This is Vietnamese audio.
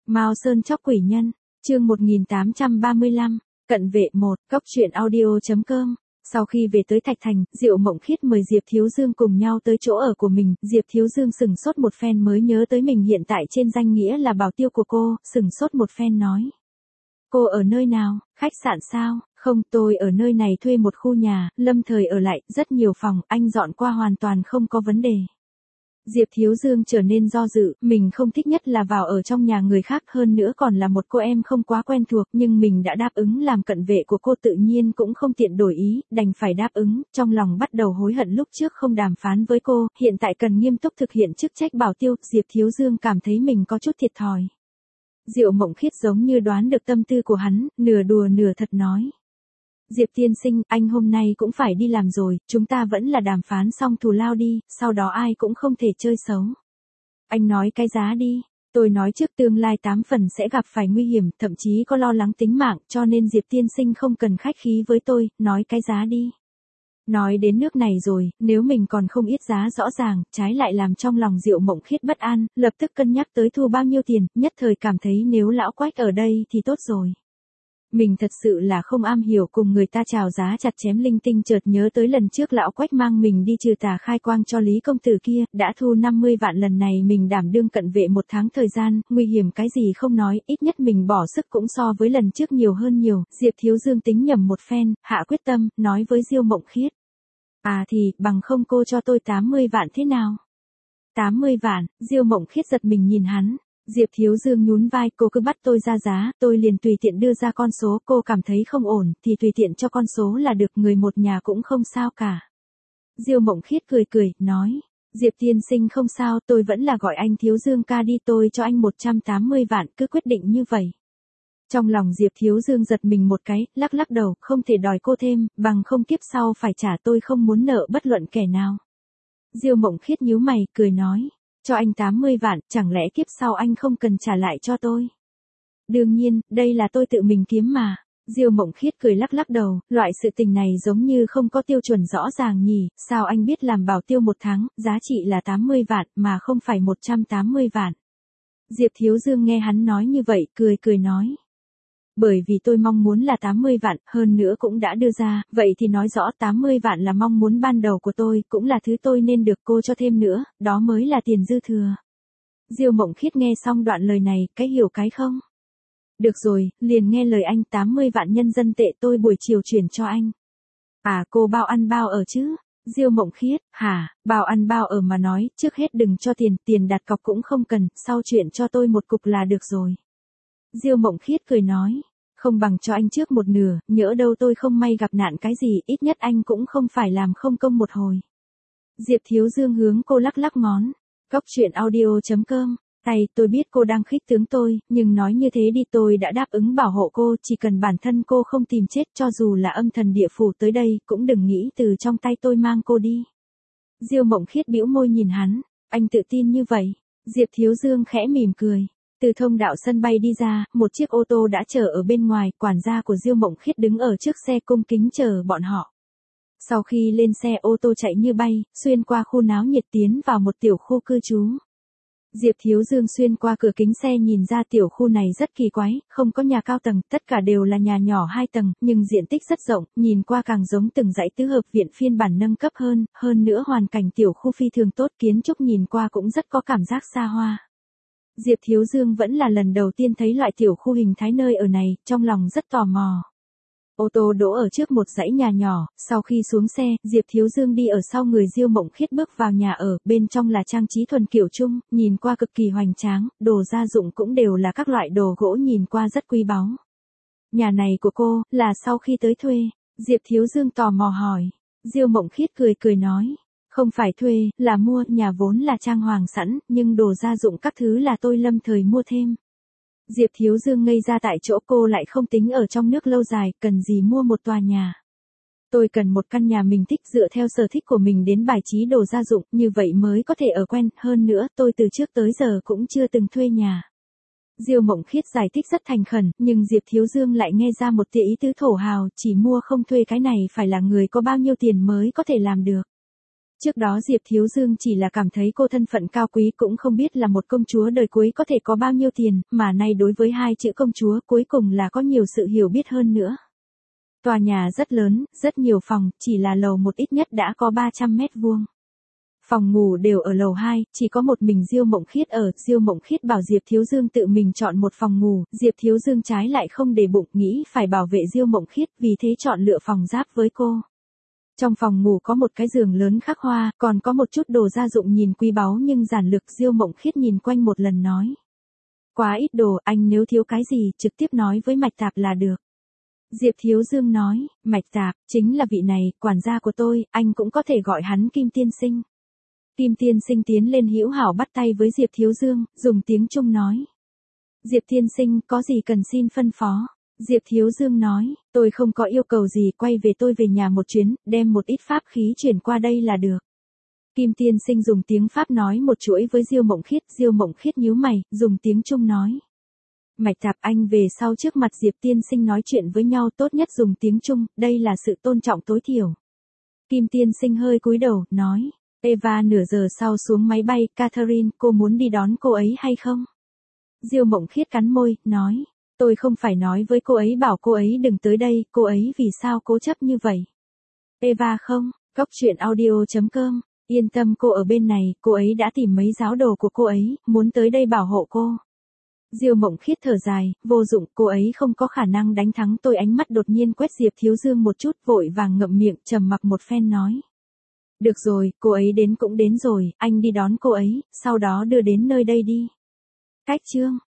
Mao Sơn chóc quỷ nhân, chương 1835, cận vệ 1, góc truyện audio.com. Sau khi về tới Thạch Thành, Diệu Mộng Khiết mời Diệp Thiếu Dương cùng nhau tới chỗ ở của mình, Diệp Thiếu Dương sửng sốt một phen mới nhớ tới mình hiện tại trên danh nghĩa là bảo tiêu của cô, sửng sốt một phen nói. Cô ở nơi nào, khách sạn sao? Không, tôi ở nơi này thuê một khu nhà, lâm thời ở lại, rất nhiều phòng, anh dọn qua hoàn toàn không có vấn đề. Diệp Thiếu Dương trở nên do dự, mình không thích nhất là vào ở trong nhà người khác, hơn nữa còn là một cô em không quá quen thuộc, nhưng mình đã đáp ứng làm cận vệ của cô, tự nhiên cũng không tiện đổi ý, đành phải đáp ứng, trong lòng bắt đầu hối hận lúc trước không đàm phán với cô, hiện tại cần nghiêm túc thực hiện chức trách bảo tiêu, Diệp Thiếu Dương cảm thấy mình có chút thiệt thòi. Diệu Mộng Khiết giống như đoán được tâm tư của hắn, nửa đùa nửa thật nói. Diệp tiên sinh, anh hôm nay cũng phải đi làm rồi, chúng ta vẫn là đàm phán xong thù lao đi, sau đó ai cũng không thể chơi xấu. Anh nói cái giá đi, tôi nói trước tương lai 8 phần sẽ gặp phải nguy hiểm, thậm chí có lo lắng tính mạng, cho nên Diệp tiên sinh không cần khách khí với tôi, nói cái giá đi. Nói đến nước này rồi, nếu mình còn không ít giá rõ ràng, trái lại làm trong lòng Diệu Mộng Khiết bất an, lập tức cân nhắc tới thu bao nhiêu tiền, nhất thời cảm thấy nếu lão Quách ở đây thì tốt rồi. Mình thật sự là không am hiểu cùng người ta chào giá chặt chém linh tinh, chợt nhớ tới lần trước lão Quách mang mình đi trừ tà khai quang cho Lý công tử kia, đã thu 50 vạn, lần này mình đảm đương cận vệ 1 tháng thời gian, nguy hiểm cái gì không nói, ít nhất mình bỏ sức cũng so với lần trước nhiều hơn nhiều. Diệp Thiếu Dương tính nhầm một phen, hạ quyết tâm, nói với Diêu Mộng Khiết. À thì, bằng không cô cho tôi 80 vạn thế nào? 80 vạn, Diêu Mộng Khiết giật mình nhìn hắn. Diệp Thiếu Dương nhún vai, cô cứ bắt tôi ra giá, tôi liền tùy tiện đưa ra con số, cô cảm thấy không ổn, thì tùy tiện cho con số là được, người một nhà cũng không sao cả. Diêu Mộng Khiết cười cười, nói, Diệp tiên sinh không sao, tôi vẫn là gọi anh Thiếu Dương ca đi, tôi cho anh 180 vạn, cứ quyết định như vậy. Trong lòng Diệp Thiếu Dương giật mình một cái, lắc lắc đầu, không thể đòi cô thêm, bằng không kiếp sau phải trả, tôi không muốn nợ bất luận kẻ nào. Diêu Mộng Khiết nhíu mày, cười nói. Cho anh 80 vạn, chẳng lẽ kiếp sau anh không cần trả lại cho tôi? Đương nhiên, đây là tôi tự mình kiếm mà. Diêu Mộng Khiết cười lắc lắc đầu, loại sự tình này giống như không có tiêu chuẩn rõ ràng nhỉ, sao anh biết làm bảo tiêu 1 tháng, giá trị là 80 vạn, mà không phải 180 vạn. Diệp Thiếu Dương nghe hắn nói như vậy, cười cười nói. Bởi vì tôi mong muốn là 80 vạn, hơn nữa cũng đã đưa ra, vậy thì nói rõ 80 vạn là mong muốn ban đầu của tôi, cũng là thứ tôi nên được, cô cho thêm nữa, đó mới là tiền dư thừa. Diêu Mộng Khiết nghe xong đoạn lời này, cái hiểu cái không? Được rồi, liền nghe lời anh, 80 vạn nhân dân tệ tôi buổi chiều chuyển cho anh. À, cô bao ăn bao ở chứ? Diêu Mộng Khiết, hả, bao ăn bao ở mà nói, trước hết đừng cho tiền, tiền đặt cọc cũng không cần, sau chuyện cho tôi một cục là được rồi. Diêu Mộng Khiết cười nói. Không bằng cho anh trước một nửa, nhỡ đâu tôi không may gặp nạn cái gì, ít nhất anh cũng không phải làm không công một hồi. Diệp Thiếu Dương hướng cô lắc lắc ngón. Góc truyện audio.com. Tôi biết cô đang khích tướng tôi, nhưng nói như thế đi, tôi đã đáp ứng bảo hộ cô, chỉ cần bản thân cô không tìm chết, cho dù là âm thần địa phủ tới đây, cũng đừng nghĩ từ trong tay tôi mang cô đi. Diêu Mộng Khiết bĩu môi nhìn hắn, anh tự tin như vậy. Diệp Thiếu Dương khẽ mỉm cười. Từ thông đạo sân bay đi ra, một chiếc ô tô đã chờ ở bên ngoài, quản gia của Diêu Mộng Khiết đứng ở trước xe cung kính chờ bọn họ. Sau khi lên xe, ô tô chạy như bay, xuyên qua khu náo nhiệt tiến vào một tiểu khu cư trú. Diệp Thiếu Dương xuyên qua cửa kính xe nhìn ra tiểu khu này rất kỳ quái, không có nhà cao tầng, tất cả đều là nhà nhỏ 2 tầng, nhưng diện tích rất rộng, nhìn qua càng giống từng dãy tứ hợp viện phiên bản nâng cấp hơn nữa hoàn cảnh tiểu khu phi thường tốt, kiến trúc nhìn qua cũng rất có cảm giác xa hoa. Diệp Thiếu Dương vẫn là lần đầu tiên thấy loại tiểu khu hình thái nơi ở này, trong lòng rất tò mò. Ô tô đỗ ở trước một dãy nhà nhỏ, sau khi xuống xe, Diệp Thiếu Dương đi ở sau người Diêu Mộng Khiết bước vào nhà ở, bên trong là trang trí thuần kiểu Trung, nhìn qua cực kỳ hoành tráng, đồ gia dụng cũng đều là các loại đồ gỗ nhìn qua rất quý báu. Nhà này của cô, là sau khi tới thuê, Diệp Thiếu Dương tò mò hỏi. Diêu Mộng Khiết cười cười nói. Không phải thuê, là mua, nhà vốn là trang hoàng sẵn, nhưng đồ gia dụng các thứ là tôi lâm thời mua thêm. Diệp Thiếu Dương ngây ra tại chỗ, cô lại không tính ở trong nước lâu dài, cần gì mua một tòa nhà. Tôi cần một căn nhà mình thích, dựa theo sở thích của mình đến bài trí đồ gia dụng, như vậy mới có thể ở quen, hơn nữa tôi từ trước tới giờ cũng chưa từng thuê nhà. Diêu Mộng Khiết giải thích rất thành khẩn, nhưng Diệp Thiếu Dương lại nghe ra một tia ý tứ thổ hào, chỉ mua không thuê cái này phải là người có bao nhiêu tiền mới có thể làm được. Trước đó Diệp Thiếu Dương chỉ là cảm thấy cô thân phận cao quý, cũng không biết là một công chúa đời cuối có thể có bao nhiêu tiền, mà nay đối với hai chữ công chúa cuối cùng là có nhiều sự hiểu biết hơn nữa. Tòa nhà rất lớn, rất nhiều phòng, chỉ là lầu một ít nhất đã có 300 mét vuông. Phòng ngủ đều ở lầu 2, chỉ có một mình Diêu Mộng Khiết ở. Diêu Mộng Khiết bảo Diệp Thiếu Dương tự mình chọn một phòng ngủ, Diệp Thiếu Dương trái lại không để bụng, nghĩ phải bảo vệ Diêu Mộng Khiết, vì thế chọn lựa phòng giáp với cô. Trong phòng ngủ có một cái giường lớn khắc hoa, còn có một chút đồ gia dụng nhìn quý báu nhưng giản lược. Diêu Mộng Khiết nhìn quanh một lần nói. Quá ít đồ, anh nếu thiếu cái gì, trực tiếp nói với Mạch Tạp là được. Diệp Thiếu Dương nói, Mạch Tạp, chính là vị này, quản gia của tôi, anh cũng có thể gọi hắn Kim Tiên Sinh. Kim Tiên Sinh tiến lên hữu hảo bắt tay với Diệp Thiếu Dương, dùng tiếng Trung nói. Diệp Tiên Sinh, có gì cần xin phân phó? Diệp Thiếu Dương nói, tôi không có yêu cầu gì, quay về tôi về nhà một chuyến, đem một ít pháp khí chuyển qua đây là được. Kim Tiên Sinh dùng tiếng Pháp nói một chuỗi với Diêu Mộng Khiết nhíu mày, dùng tiếng Trung nói. Mạch Tạp, anh về sau trước mặt Diệp Tiên Sinh nói chuyện với nhau tốt nhất dùng tiếng Trung, đây là sự tôn trọng tối thiểu. Kim Tiên Sinh hơi cúi đầu, nói. Eva nửa giờ sau xuống máy bay, Catherine, cô muốn đi đón cô ấy hay không? Diêu Mộng Khiết cắn môi, nói. Tôi không phải nói với cô ấy bảo cô ấy đừng tới đây, cô ấy vì sao cố chấp như vậy? Eva không, coctruyện.audio.com, yên tâm cô ở bên này, cô ấy đã tìm mấy giáo đồ của cô ấy, muốn tới đây bảo hộ cô. Diêu Mộng Khiết thở dài, vô dụng, cô ấy không có khả năng đánh thắng tôi. Ánh mắt đột nhiên quét Diệp Thiếu Dương một chút, vội vàng ngậm miệng, trầm mặc một phen nói. Được rồi, cô ấy đến cũng đến rồi, anh đi đón cô ấy, sau đó đưa đến nơi đây đi. Cách chương